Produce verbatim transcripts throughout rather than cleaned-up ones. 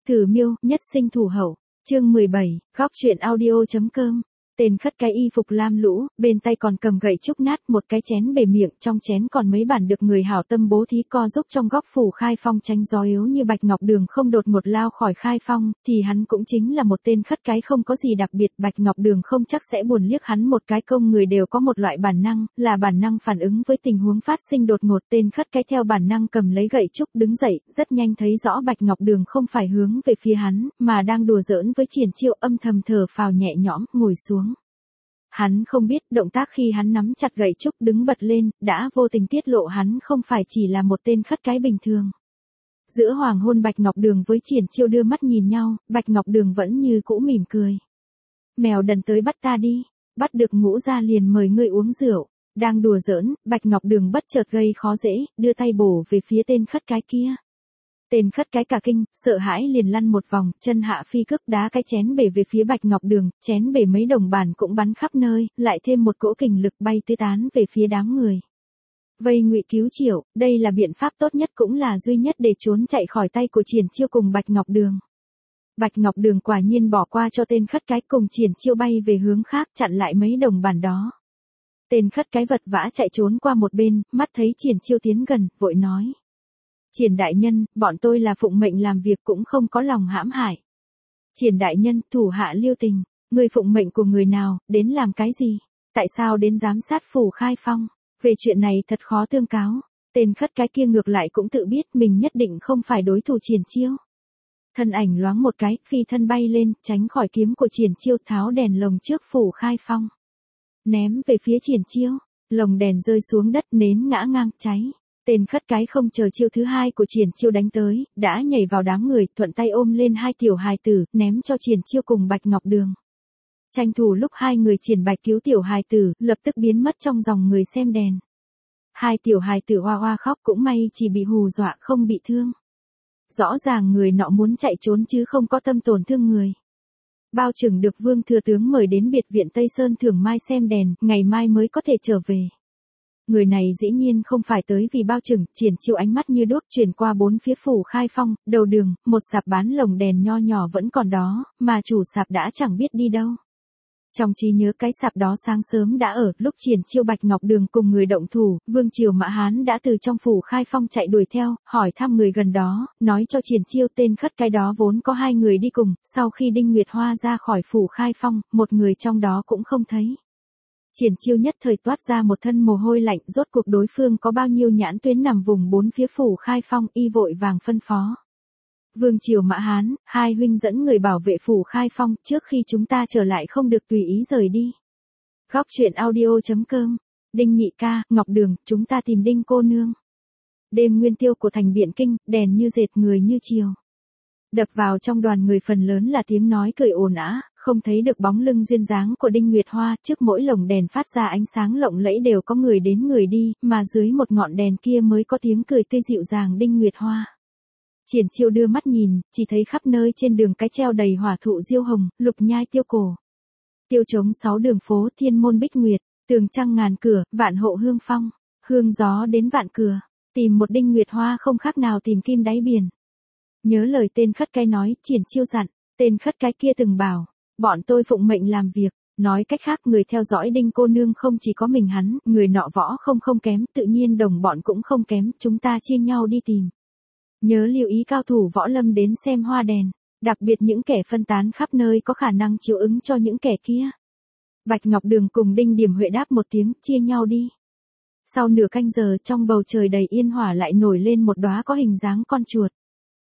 Thử miêu, nhất sinh thủ hậu. Chương mười bảy, góc truyện audio.com. Tên khất cái y phục lam lũ, bên tay còn cầm gậy trúc nát, một cái chén bề miệng, trong chén còn mấy bản được người hảo tâm bố thí co giúp trong góc phủ khai phong tránh gió yếu như Bạch Ngọc Đường không đột ngột lao khỏi khai phong, thì hắn cũng chính là một tên khất cái không có gì đặc biệt. Bạch Ngọc Đường không chắc sẽ buồn liếc hắn một cái. Công người đều có một loại bản năng, là bản năng phản ứng với tình huống phát sinh đột ngột. Tên khất cái theo bản năng cầm lấy gậy trúc đứng dậy, rất nhanh thấy rõ Bạch Ngọc Đường không phải hướng về phía hắn, mà đang đùa giỡn với Triển Chiêu, âm thầm thở phào nhẹ nhõm, ngồi xuống. Hắn không biết, động tác khi hắn nắm chặt gậy trúc đứng bật lên, đã vô tình tiết lộ hắn không phải chỉ là một tên khất cái bình thường. Giữa hoàng hôn Bạch Ngọc Đường với Triển Chiêu đưa mắt nhìn nhau, Bạch Ngọc Đường vẫn như cũ mỉm cười. Mèo đần tới bắt ta đi, bắt được Ngũ gia liền mời ngươi uống rượu. Đang đùa giỡn, Bạch Ngọc Đường bất chợt gây khó dễ, đưa tay bổ về phía tên khất cái kia. Tên khất cái cả kinh, sợ hãi liền lăn một vòng, chân hạ phi cước đá cái chén bể về phía Bạch Ngọc Đường, chén bể mấy đồng bản cũng bắn khắp nơi, lại thêm một cỗ kình lực bay tứ tán về phía đám người. Vây ngụy cứu Triệu, đây là biện pháp tốt nhất cũng là duy nhất để trốn chạy khỏi tay của Triển Chiêu cùng Bạch Ngọc Đường. Bạch Ngọc Đường quả nhiên bỏ qua cho tên khất cái cùng Triển Chiêu bay về hướng khác, chặn lại mấy đồng bản đó. Tên khất cái vật vã chạy trốn qua một bên, mắt thấy Triển Chiêu tiến gần, vội nói. Triển đại nhân, bọn tôi là phụng mệnh làm việc cũng không có lòng hãm hại. Triển đại nhân, thủ hạ Liêu Tình, người phụng mệnh của người nào, đến làm cái gì? Tại sao đến giám sát phủ khai phong? Về chuyện này thật khó tương cáo. Tên khất cái kia ngược lại cũng tự biết mình nhất định không phải đối thủ Triển Chiêu. Thân ảnh loáng một cái, phi thân bay lên, tránh khỏi kiếm của Triển Chiêu, tháo đèn lồng trước phủ khai phong. Ném về phía Triển Chiêu, lồng đèn rơi xuống đất, nến ngã ngang, cháy. Tên khất cái không chờ chiêu thứ hai của Triển Chiêu đánh tới, đã nhảy vào đám người, thuận tay ôm lên hai tiểu hài tử, ném cho Triển Chiêu cùng Bạch Ngọc Đường. Tranh thủ lúc hai người Triển Bạch cứu tiểu hài tử, lập tức biến mất trong dòng người xem đèn. Hai tiểu hài tử hoa hoa khóc, cũng may chỉ bị hù dọa không bị thương. Rõ ràng người nọ muốn chạy trốn chứ không có tâm tổn thương người. Bao trưởng được Vương thừa tướng mời đến biệt viện Tây Sơn thưởng mai xem đèn, ngày mai mới có thể trở về. Người này dĩ nhiên không phải tới vì bao trưởng. Triển Chiêu ánh mắt như đuốc chuyển qua bốn phía phủ khai phong, đầu đường, một sạp bán lồng đèn nho nhỏ vẫn còn đó, mà chủ sạp đã chẳng biết đi đâu. Trong trí nhớ cái sạp đó sáng sớm đã ở, lúc Triển Chiêu Bạch Ngọc Đường cùng người động thủ, Vương Triều Mã Hán đã từ trong phủ khai phong chạy đuổi theo, hỏi thăm người gần đó, nói cho Triển Chiêu tên khất cái đó vốn có hai người đi cùng, sau khi Đinh Nguyệt Hoa ra khỏi phủ khai phong, một người trong đó cũng không thấy. Triển Chiêu nhất thời toát ra một thân mồ hôi lạnh, rốt cuộc đối phương có bao nhiêu nhãn tuyến nằm vùng bốn phía phủ khai phong, y vội vàng phân phó. Vương Triều Mã Hán, hai huynh dẫn người bảo vệ phủ khai phong, trước khi chúng ta trở lại không được tùy ý rời đi. Góc truyện audio.com. Đinh nhị ca, Ngọc Đường, chúng ta tìm Đinh cô nương. Đêm nguyên tiêu của thành Biện Kinh, đèn như dệt, người như chiều. Đập vào trong đoàn người phần lớn là tiếng nói cười ồn ào, không thấy được bóng lưng duyên dáng của Đinh Nguyệt Hoa. Trước mỗi lồng đèn phát ra ánh sáng lộng lẫy đều có người đến người đi, mà dưới một ngọn đèn kia mới có tiếng cười tươi dịu dàng Đinh Nguyệt Hoa. Triển Chiêu đưa mắt nhìn, chỉ thấy khắp nơi trên đường cái treo đầy hỏa thụ diêu hồng, lục nhai tiêu cổ. Tiêu trống sáu đường phố, thiên môn bích nguyệt, tường trăng ngàn cửa, vạn hộ hương phong, hương gió đến vạn cửa. Tìm một Đinh Nguyệt Hoa không khác nào tìm kim đáy biển. Nhớ lời tên khất cái nói, Triển Chiêu dặn, tên khất cái kia từng bảo, bọn tôi phụng mệnh làm việc. Nói cách khác, người theo dõi Đinh cô nương không chỉ có mình hắn, người nọ võ không không kém, tự nhiên đồng bọn cũng không kém, chúng ta chia nhau đi tìm. Nhớ lưu ý cao thủ võ lâm đến xem hoa đèn, đặc biệt những kẻ phân tán khắp nơi có khả năng chiếu ứng cho những kẻ kia. Bạch Ngọc Đường cùng Đinh Điểm Huệ đáp một tiếng, chia nhau đi. Sau nửa canh giờ, trong bầu trời đầy yên hỏa lại nổi lên một đóa có hình dáng con chuột.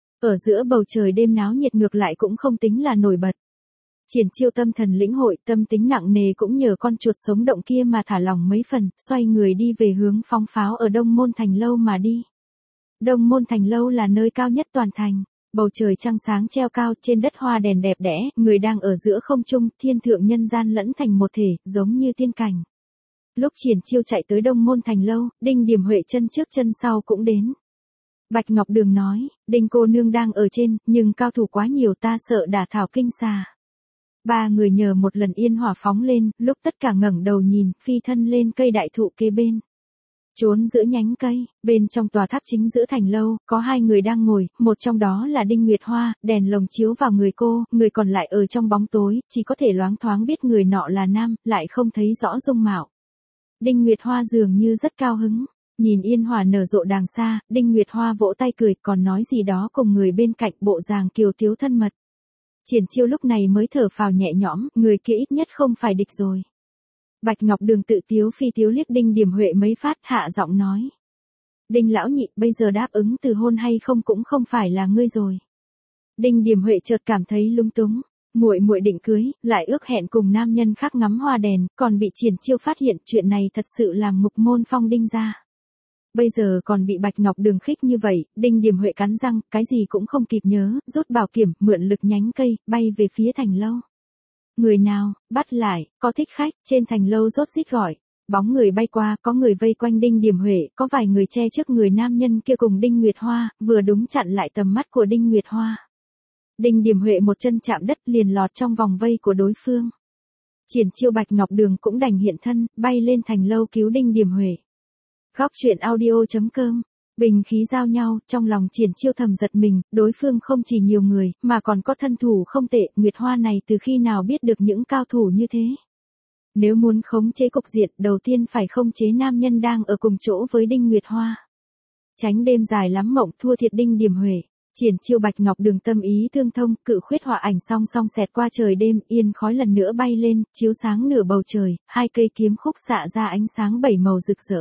Ở giữa bầu trời đêm náo nhiệt ngược lại cũng không tính là nổi bật. Triển Chiêu tâm thần lĩnh hội, tâm tính nặng nề cũng nhờ con chuột sống động kia mà thả lỏng mấy phần, xoay người đi về hướng phóng pháo ở Đông Môn Thành Lâu mà đi. Đông Môn Thành Lâu là nơi cao nhất toàn thành, bầu trời trăng sáng treo cao, trên đất hoa đèn đẹp đẽ, người đang ở giữa không trung, thiên thượng nhân gian lẫn thành một thể, giống như tiên cảnh. Lúc Triển Chiêu chạy tới Đông Môn Thành Lâu, Đinh Điểm Huệ chân trước chân sau cũng đến. Bạch Ngọc Đường nói, Đinh cô nương đang ở trên, nhưng cao thủ quá nhiều, ta sợ đả thảo kinh xà. Ba người nhờ một lần yên hỏa phóng lên, lúc tất cả ngẩng đầu nhìn, phi thân lên cây đại thụ kế bên. Trốn giữa nhánh cây, bên trong tòa tháp chính giữa thành lâu, có hai người đang ngồi, một trong đó là Đinh Nguyệt Hoa, đèn lồng chiếu vào người cô, người còn lại ở trong bóng tối, chỉ có thể loáng thoáng biết người nọ là nam, lại không thấy rõ dung mạo. Đinh Nguyệt Hoa dường như rất cao hứng, nhìn yên hòa nở rộ đàng xa, Đinh Nguyệt Hoa vỗ tay cười, còn nói gì đó cùng người bên cạnh, bộ dáng kiều tiếu thân mật. Triển Chiêu lúc này mới thở phào nhẹ nhõm, người kia ít nhất không phải địch rồi. Bạch Ngọc Đường tự tiếu phi tiếu liếc Đinh Điểm Huệ mấy phát, hạ giọng nói. Đinh lão nhị, bây giờ đáp ứng từ hôn hay không cũng không phải là ngươi rồi. Đinh Điểm Huệ chợt cảm thấy lung túng, muội muội định cưới, lại ước hẹn cùng nam nhân khác ngắm hoa đèn, còn bị Triển Chiêu phát hiện, chuyện này thật sự làm ngục môn phong Đinh gia. Bây giờ còn bị Bạch Ngọc Đường khích như vậy, Đinh Điểm Huệ cắn răng, cái gì cũng không kịp nhớ, rút bảo kiểm, mượn lực nhánh cây, bay về phía thành lâu. Người nào, bắt lại, có thích khách, trên thành lâu rốt rít gọi. Bóng người bay qua, có người vây quanh Đinh Điểm Huệ, có vài người che trước người nam nhân kia cùng Đinh Nguyệt Hoa, vừa đúng chặn lại tầm mắt của Đinh Nguyệt Hoa. Đinh Điểm Huệ một chân chạm đất liền lọt trong vòng vây của đối phương. Triển Chiêu Bạch Ngọc Đường cũng đành hiện thân, bay lên thành lâu cứu Đinh Điểm Huệ. Góc truyện audio chấm com. Bình khí giao nhau, trong lòng Triển Chiêu thầm giật mình, đối phương không chỉ nhiều người, mà còn có thân thủ không tệ, Nguyệt Hoa này từ khi nào biết được những cao thủ như thế. Nếu muốn khống chế cục diện, đầu tiên phải khống chế nam nhân đang ở cùng chỗ với Đinh Nguyệt Hoa. Tránh đêm dài lắm mộng, thua thiệt Đinh Điểm Huệ. Triển Chiêu Bạch Ngọc Đường tâm ý tương thông, cự khuyết họa ảnh song song xẹt qua trời đêm, yên khói lần nữa bay lên, chiếu sáng nửa bầu trời, hai cây kiếm khúc xạ ra ánh sáng bảy màu rực rỡ.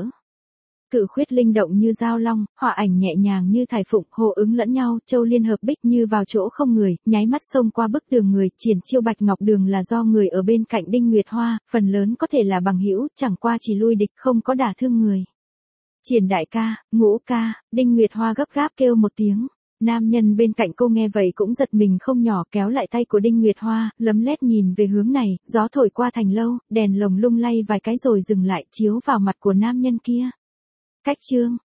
Cự khuyết linh động như dao long, họa ảnh nhẹ nhàng như thải phụng, hô ứng lẫn nhau, châu liên hợp bích như vào chỗ không người, nháy mắt xông qua bức tường người. Triển Chiêu Bạch Ngọc Đường là do người ở bên cạnh Đinh Nguyệt Hoa, phần lớn có thể là bằng hữu, chẳng qua chỉ lui địch, không có đả thương người. Triển đại ca, Ngũ ca, Đinh Nguyệt Hoa gấp gáp kêu một tiếng. Nam nhân bên cạnh cô nghe vậy cũng giật mình không nhỏ, kéo lại tay của Đinh Nguyệt Hoa, lấm lét nhìn về hướng này, gió thổi qua thành lâu, đèn lồng lung lay vài cái rồi dừng lại, chiếu vào mặt của nam nhân kia. Cách chương